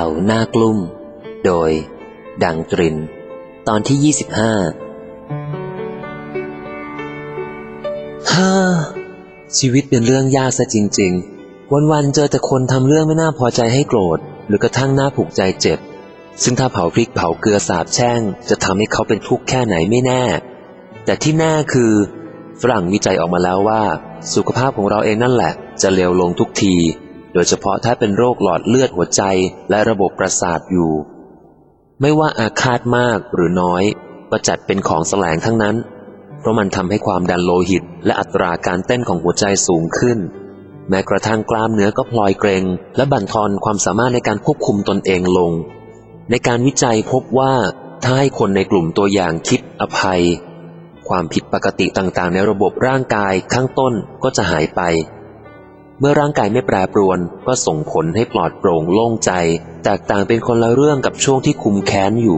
าหน้ากลุ่มโดยดังตรินตอนที่25ชีวิตเป็นเรื่องยากซะจริงๆวันๆเจอแต่คนทำเรื่องไม่น่าพอใจให้โกรธหรือกระทั่งน่าผูกใจเจ็บซึ่งถ้าเผาพริกเผาเกลือสาบแช่งจะทำให้เขาเป็นทุกข์แค่ไหนไม่แน่แต่ที่แน่คือฝรั่งวิจัยออกมาแล้วว่าสุขภาพของเราเองนั่นแหละจะเลวลงทุกทีโดยเฉพาะถ้าเป็นโรคหลอดเลือดหัวใจและระบบประสาทอยู่ไม่ว่าอาฆาตมากหรือน้อยก็จัดเป็นของแสลงทั้งนั้นเพราะมันทำให้ความดันโลหิตและอัตราการเต้นของหัวใจสูงขึ้นแม้กระทั่งกล้ามเนื้อก็พลอยเกร็งและบั่นทอนความสามารถในการควบคุมตนเองลงในการวิจัยพบว่าถ้าให้คนในกลุ่มตัวอย่างคิดอภัยความผิดปกติต่างๆในระบบร่างกายข้างต้นก็จะหายไปเมื่อร่างกายไม่แปรปรวนก็ส่งผลให้ปลอดโปร่งโล่งใจแตกต่างเป็นคนละเรื่องกับช่วงที่คุมแค้นอยู่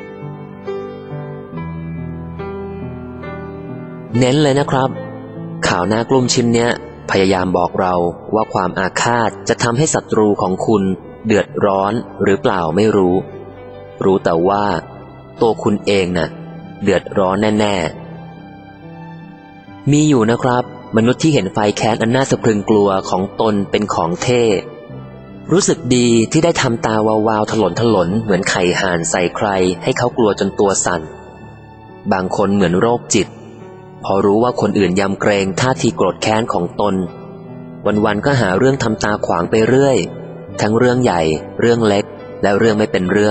เน้นเลยนะครับข่าวหน้ากลุ่มชิ้นเนี้ยพยายามบอกเราว่าความอาฆาตจะทำให้ศัตรูของคุณเดือดร้อนหรือเปล่าไม่รู้แต่ว่าตัวคุณเองน่ะเดือดร้อนแน่ๆมีอยู่นะครับมนุษย์ที่เห็นไฟแค้นอันน่าสะพรึงกลัวของตนเป็นของเท่รู้สึกดีที่ได้ทำตาวาวๆถลนเหมือนไข่ห่านใส่ใครให้เขากลัวจนตัวสั่นบางคนเหมือนโรคจิตพอรู้ว่าคนอื่นยำเกรงท่าทีโกรธแค้นของตนวันๆก็หาเรื่องทำตาขวางไปเรื่อยทั้งเรื่องใหญ่เรื่องเล็กและเรื่องไม่เป็นเรื่อง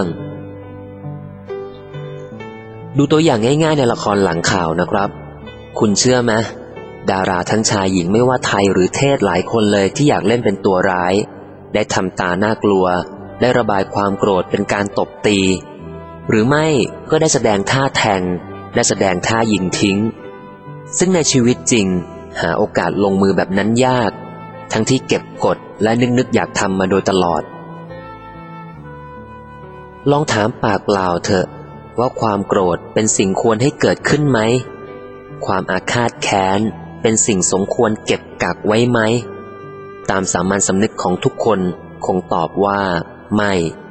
ดูตัวอย่างง่ายๆในละครหลังข่าวนะครับคุณเชื่อไหมดาราทั้งชายหญิงไม่ว่าไทยหรือเทศหลายคนเลยที่อยากเล่นเป็นตัวร้ายได้ทำตาน่ากลัวได้ระบายความโกรธเป็นการตบตีหรือไม่ก็ได้แสดงท่าแทงได้แสดงท่ายิงทิ้งซึ่งในชีวิตจริงหาโอกาสลงมือแบบนั้นยากทั้งที่เก็บกดและนึกอยากทำมาโดยตลอดลองถามปากเปล่าเถอะว่าความโกรธเป็นสิ่งควรให้เกิดขึ้นไหมความอาฆาตแค้นเป็นสิ่งสมควรเก็บกักไว้ไหมตามสามัญสำนึกของทุกคนคงตอบว่าไม่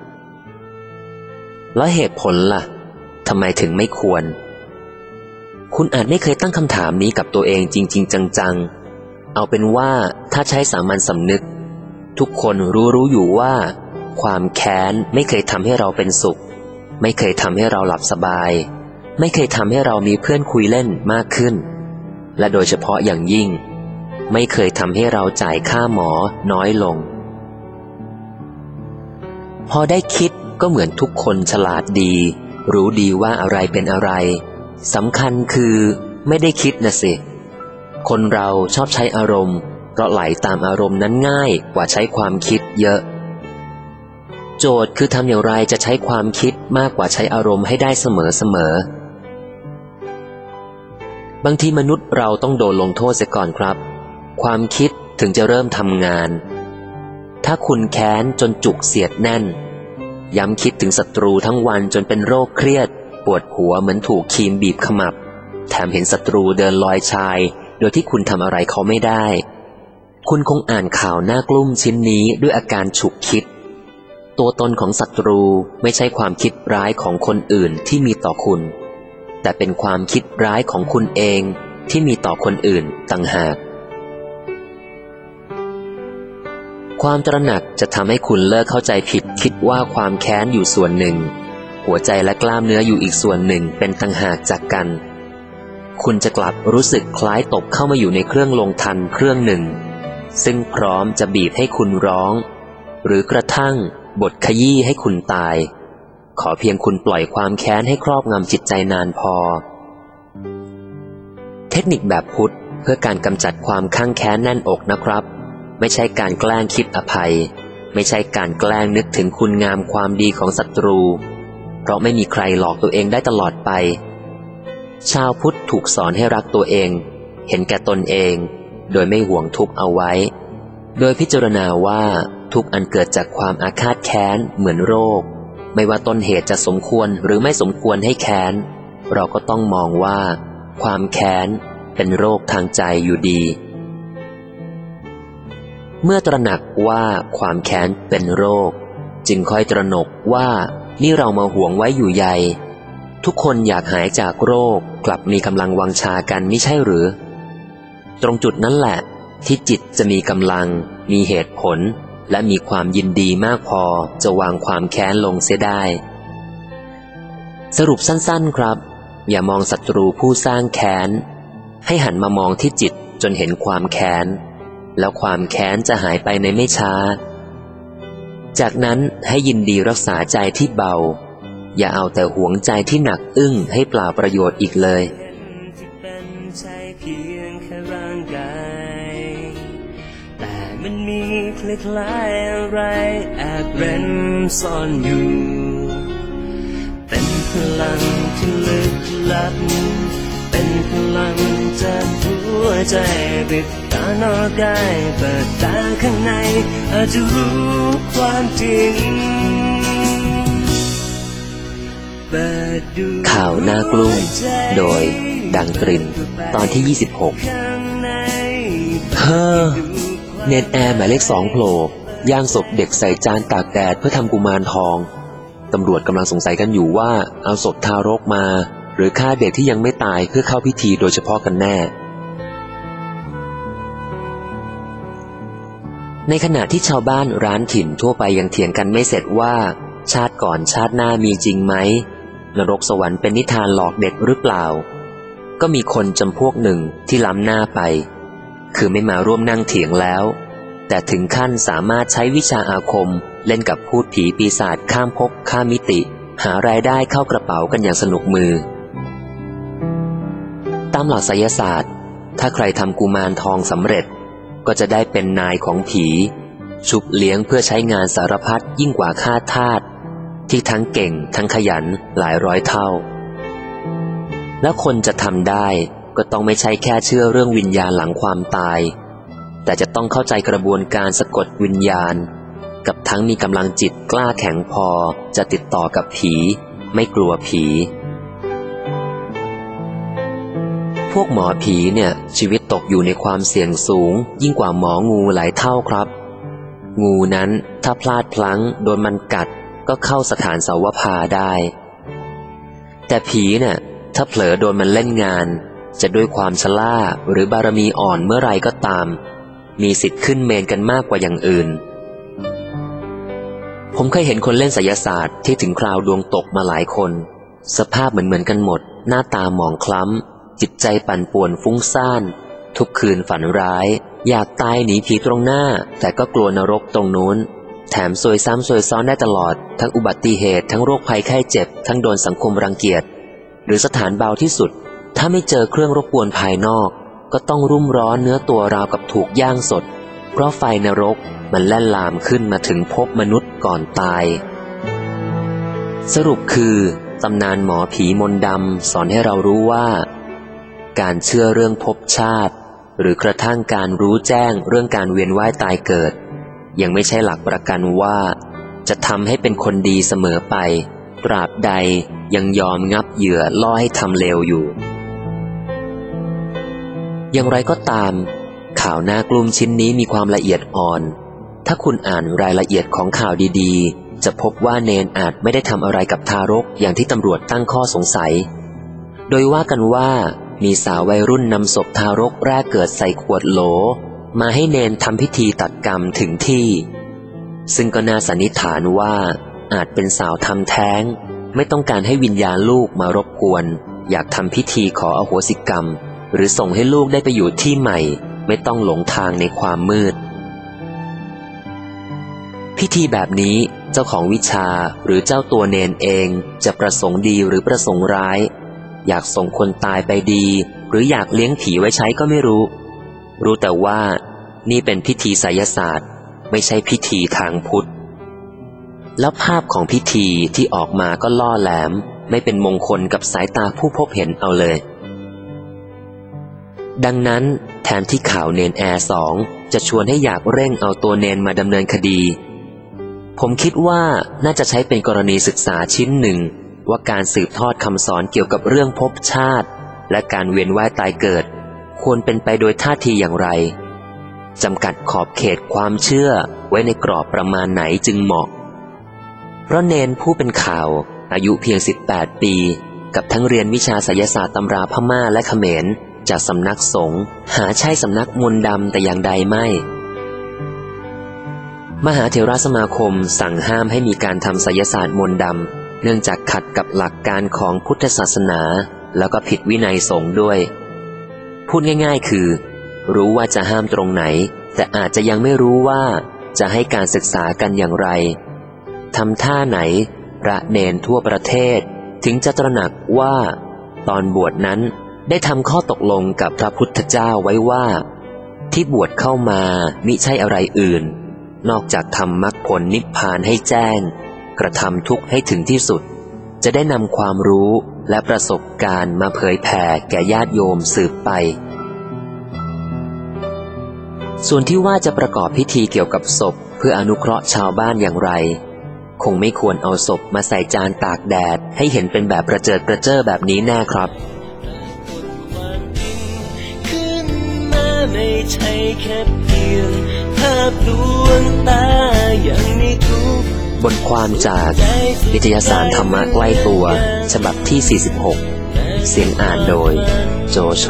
แล้วเหตุผลล่ะทำไมถึงไม่ควรคุณอาจไม่เคยตั้งคำถามนี้กับตัวเองจริงๆจังๆเอาเป็นว่าถ้าใช้สามัญสำนึกทุกคนรู้อยู่ว่าความแค้นไม่เคยทำให้เราเป็นสุขไม่เคยทำให้เราหลับสบายไม่เคยทำให้เรามีเพื่อนคุยเล่นมากขึ้นและโดยเฉพาะอย่างยิ่งไม่เคยทำให้เราจ่ายค่าหมอน้อยลงพอได้คิดก็เหมือนทุกคนฉลาดดีรู้ดีว่าอะไรเป็นอะไรสำคัญคือไม่ได้คิดนะสิคนเราชอบใช้อารมณ์เพราะไหลตามอารมณ์นั้นง่ายกว่าใช้ความคิดเยอะโจทย์คือทำอย่างไรจะใช้ความคิดมากกว่าใช้อารมณ์ให้ได้เสมอบางทีมนุษย์เราต้องโดนลงโทษเสียก่อนครับความคิดถึงจะเริ่มทำงานถ้าคุณแค้นจนจุกเสียดแน่นย้ำคิดถึงศัตรูทั้งวันจนเป็นโรคเครียดปวดหัวเหมือนถูกครีมบีบขมับแถมเห็นศัตรูเดินลอยชายโดยที่คุณทำอะไรเขาไม่ได้คุณคงอ่านข่าวหน้ากลุ้มชิ้นนี้ด้วยอาการฉุกคิดตัวตนของศัตรูไม่ใช่ความคิดร้ายของคนอื่นที่มีต่อคุณแต่เป็นความคิดร้ายของคุณเองที่มีต่อคนอื่นต่างหากความตระหนักจะทำให้คุณเลิกเข้าใจผิดคิดว่าความแค้นอยู่ส่วนหนึ่งหัวใจและกล้ามเนื้ออยู่อีกส่วนหนึ่งเป็นต่างหากจากกันคุณจะกลับรู้สึกคล้ายตกเข้ามาอยู่ในเครื่องลงทันเครื่องหนึ่งซึ่งพร้อมจะบีบให้คุณร้องหรือกระทั่งบทขยี้ให้คุณตายขอเพียงคุณปล่อยความแค้นให้ครอบงำจิตใจนานพอเทคนิคแบบพุทธเพื่อการกำจัดความข้างแค้นแน่นอกนะครับไม่ใช่การแกล้งคิดอภัยไม่ใช่การแกล้งนึกถึงคุณงามความดีของศัตรูเพราะไม่มีใครหลอกตัวเองได้ตลอดไปชาวพุทธถูกสอนให้รักตัวเองเห็นแก่ตนเองโดยไม่หวงทุกข์เอาไว้โดยพิจารณาว่าทุกข์อันเกิดจากความอาฆาตแค้นเหมือนโรคไม่ว่าต้นเหตุจะสมควรหรือไม่สมควรให้แค้นเราก็ต้องมองว่าความแค้นเป็นโรคทางใจอยู่ดีเมื่อตระหนักว่าความแค้นเป็นโรคจึงค่อยตระหนกว่านี่เรามาห่วงไว้อยู่ใหญ่ทุกคนอยากหายจากโรคกลับมีกำลังวังชากันไม่ใช่หรือตรงจุดนั้นแหละที่จิตจะมีกำลังมีเหตุผลและมีความยินดีมากพอจะวางความแค้นลงเสียได้สรุปสั้นๆครับอย่ามองศัตรูผู้สร้างแค้นให้หันมามองที่จิตจนเห็นความแค้นแล้วความแค้นจะหายไปในไม่ช้าจากนั้นให้ยินดีรักษาใจที่เบาอย่าเอาแต่หวงใจที่หนักอึ้งให้เปล่าประโยชน์อีกเลยแต่มันมีคล้ายๆอะไรแอบเร้นซ่อนอยู่เป็นพลังที่ลึกลับเป็นพลังจากหัวใจปิดตานอกกายเปิดตาข้างในอาจจะรู้ความจริงข่าวหน้ากลุ้มโดยดังตรินตอนที่ 26เนนแอร์หมายเลข 2โผล่ย่างศพเด็กใส่จานตากแดดเพื่อทำกุมารทองตำรวจกำลังสงสัยกันอยู่ว่าเอาศพทารกมาหรือฆ่าเด็กที่ยังไม่ตายเพื่อเข้าพิธีโดยเฉพาะกันแน่ในขณะที่ชาวบ้านร้านถิ่นทั่วไปยังเถียงกันไม่เสร็จว่าชาติก่อนชาติหน้ามีจริงไหมนรกสวรรค์เป็นนิทานหลอกเด็กหรือเปล่าก็มีคนจำพวกหนึ่งที่ล้ำหน้าไปคือไม่มาร่วมนั่งเถียงแล้วแต่ถึงขั้นสามารถใช้วิชาอาคมเล่นกับพูดผีปีศาจข้ามภพข้ามมิติหารายได้เข้ากระเป๋ากันอย่างสนุกมือตามหลักไสยศาสตร์ถ้าใครทำกุมารทองสำเร็จก็จะได้เป็นนายของผีชุบเลี้ยงเพื่อใช้งานสารพัดยิ่งกว่าข้าทาสที่ทั้งเก่งทั้งขยันหลายร้อยเท่าแล้วคนจะทำได้ก็ต้องไม่ใช่แค่เชื่อเรื่องวิญญาณหลังความตายแต่จะต้องเข้าใจกระบวนการสะกดวิญญาณกับทั้งมีกำลังจิตกล้าแข็งพอจะติดต่อกับผีไม่กลัวผีพวกหมอผีเนี่ยชีวิตตกอยู่ในความเสี่ยงสูงยิ่งกว่าหมองูหลายเท่าครับงูนั้นถ้าพลาดพลั้งโดนมันกัดก็เข้าสถานเสาวภาได้แต่ผีเนี่ยถ้าเผลอโดนมันเล่นงานจะด้วยความชราหรือบารมีอ่อนเมื่อไรก็ตามมีสิทธิ์ขึ้นเมนกันมากกว่าอย่างอื่นผมเคยเห็นคนเล่นไสยศาสตร์ที่ถึงคราวดวงตกมาหลายคนสภาพเหมือนกันหมดหน้าตาหมองคล้ำจิตใจปั่นป่วนฟุ้งซ่านทุกคืนฝันร้ายอยากตายหนีผีตรงหน้าแต่ก็กลัวนรกตรงนู้นแถมซวยซ้ำซวยซ้อนได้ตลอดทั้งอุบัติเหตุทั้งโรคภัยไข้เจ็บทั้งโดนสังคมรังเกียจหรือสถานเบาที่สุดถ้าไม่เจอเครื่องรบกวนภายนอกก็ต้องรุ่มร้อนเนื้อตัวราวกับถูกย่างสดเพราะไฟนรกมันแล่นลามขึ้นมาถึงภพมนุษย์ก่อนตายสรุปคือตำนานหมอผีมนต์ดำสอนให้เรารู้ว่าการเชื่อเรื่องภพชาติหรือกระทั่งการรู้แจ้งเรื่องการเวียนว่ายตายเกิดยังไม่ใช่หลักประกันว่าจะทำให้เป็นคนดีเสมอไปตราบใดยังยอมงับเหยื่อล่อให้ทำเลวอยู่อย่างไรก็ตามข่าวหน้ากลุ้มชิ้นนี้มีความละเอียดอ่อนถ้าคุณอ่านรายละเอียดของข่าวดีๆจะพบว่าเนนอาจไม่ได้ทำอะไรกับทารกอย่างที่ตำรวจตั้งข้อสงสัยโดยว่ากันว่ามีสาววัยรุ่นนำศพทารกแรกเกิดใส่ขวดโหลมาให้เนนทำพิธีตัดกรรมถึงที่ซึ่งก็น่าสันนิษฐานว่าอาจเป็นสาวทำแท้งไม่ต้องการให้วิญญาณลูกมารบกวนอยากทำพิธีขออโหสิกรรมหรือส่งให้ลูกได้ไปอยู่ที่ใหม่ไม่ต้องหลงทางในความมืดพิธีแบบนี้เจ้าของวิชาหรือเจ้าตัวเนนเองจะประสงค์ดีหรือประสงค์ร้ายอยากส่งคนตายไปดีหรืออยากเลี้ยงผีไว้ใช้ก็ไม่รู้แต่ว่านี่เป็นพิธีไสยศาสตร์ไม่ใช่พิธีทางพุทธแล้วภาพของพิธีที่ออกมาก็ล่อแหลมไม่เป็นมงคลกับสายตาผู้พบเห็นเอาเลยดังนั้นแทนที่ข่าวเนนแอร์2จะชวนให้อยากเร่งเอาตัวเนนมาดำเนินคดีผมคิดว่าน่าจะใช้เป็นกรณีศึกษาชิ้นหนึ่งว่าการสืบทอดคำสอนเกี่ยวกับเรื่องภพชาติและการเวียนว่ายตายเกิดควรเป็นไปโดยท่าทีอย่างไรจำกัดขอบเขตความเชื่อไว้ในกรอบประมาณไหนจึงเหมาะเพราะเนนผู้เป็นข่าวอายุเพียง18 ปีกับทั้งเรียนวิชาไสยศาสตร์ตำราพม่าและเขมรจากสำนักสงฆ์หาใช่สำนักมนต์ดำแต่อย่างใดไม่มหาเถรสมาคมสั่งห้ามให้มีการทำไสยศาสตร์มนต์ดำเนื่องจากขัดกับหลักการของพุทธศาสนาแล้วก็ผิดวินัยสงฆ์ด้วยพูดง่ายๆคือรู้ว่าจะห้ามตรงไหนแต่อาจจะยังไม่รู้ว่าจะให้การศึกษากันอย่างไรทำท่าไหนพระเนนทั่วประเทศถึงจะตระหนักว่าตอนบวชนั้นได้ทำข้อตกลงกับพระพุทธเจ้าไว้ว่าที่บวชเข้ามามิใช่อะไรอื่นนอกจากทำมรรคผลนิพพานให้แจ้งกระทำทุกข์ให้ถึงที่สุดจะได้นำความรู้และประสบการณ์มาเผยแผ่แก่ญาติโยมสืบไปส่วนที่ว่าจะประกอบพิธีเกี่ยวกับศพเพื่ออนุเคราะห์ชาวบ้านอย่างไรคงไม่ควรเอาศพมาใส่จานตากแดดให้เห็นเป็นแบบประเจิดประเจ้อแบบนี้แน่ครับไม่ใช่แค่เพียงภาพลวงตาอย่างในทุกบทความจากนิตยสารธรรมะใกล้ตัวฉบับที่46เสียงอ่านโดยโจโฉ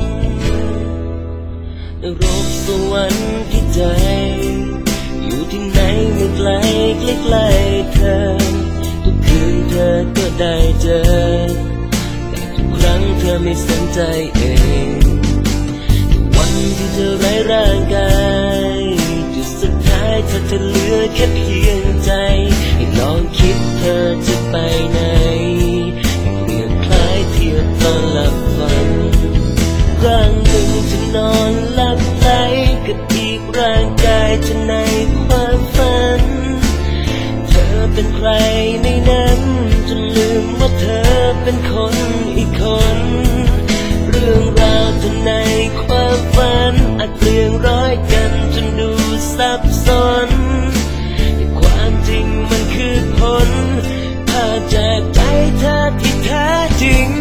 นรกสวรรค์ที่ใจอยู่ที่ไหนไม่ไกลใกล้ๆเธอทุกคืนเธอก็ได้เจอแต่ทุกครั้งเธอไม่สนใจเองวันที่เธอไร้ร่างกายจุดสุดท้ายเธอจะเหลือแค่เพียงใจให้ลองคิดเธอจะไปไหนเปลี่ยนคล้ายเทียบตอนหลับฝันร่างหนึ่งจะนอนหลับไหลกับอีกร่างกายจะในความฝันเธอเป็นใครในนั้นจนลืมว่าเธอเป็นคนอีกคนเรื่องราวจะในความฝันอาจเปลี่ยนร้อยกันจนดูซับซ้อนแต่ความจริงมันคือผลพาจากใจเธอที่แท้จริง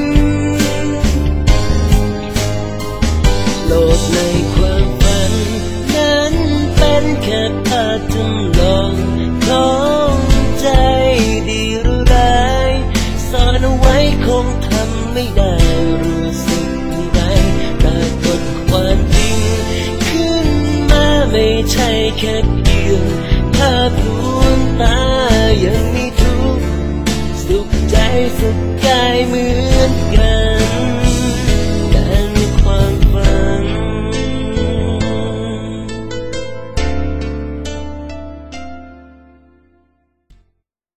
โลกในความฝันนั้นเป็นแค่ภาพจำลองของใจดีหรือร้ายซ่อนเอาไว้คงทำไม่ได้รู้สึกอย่างไรปรากฏความจริงขึ้นมาไม่ใช่แค่เพียงภาพลว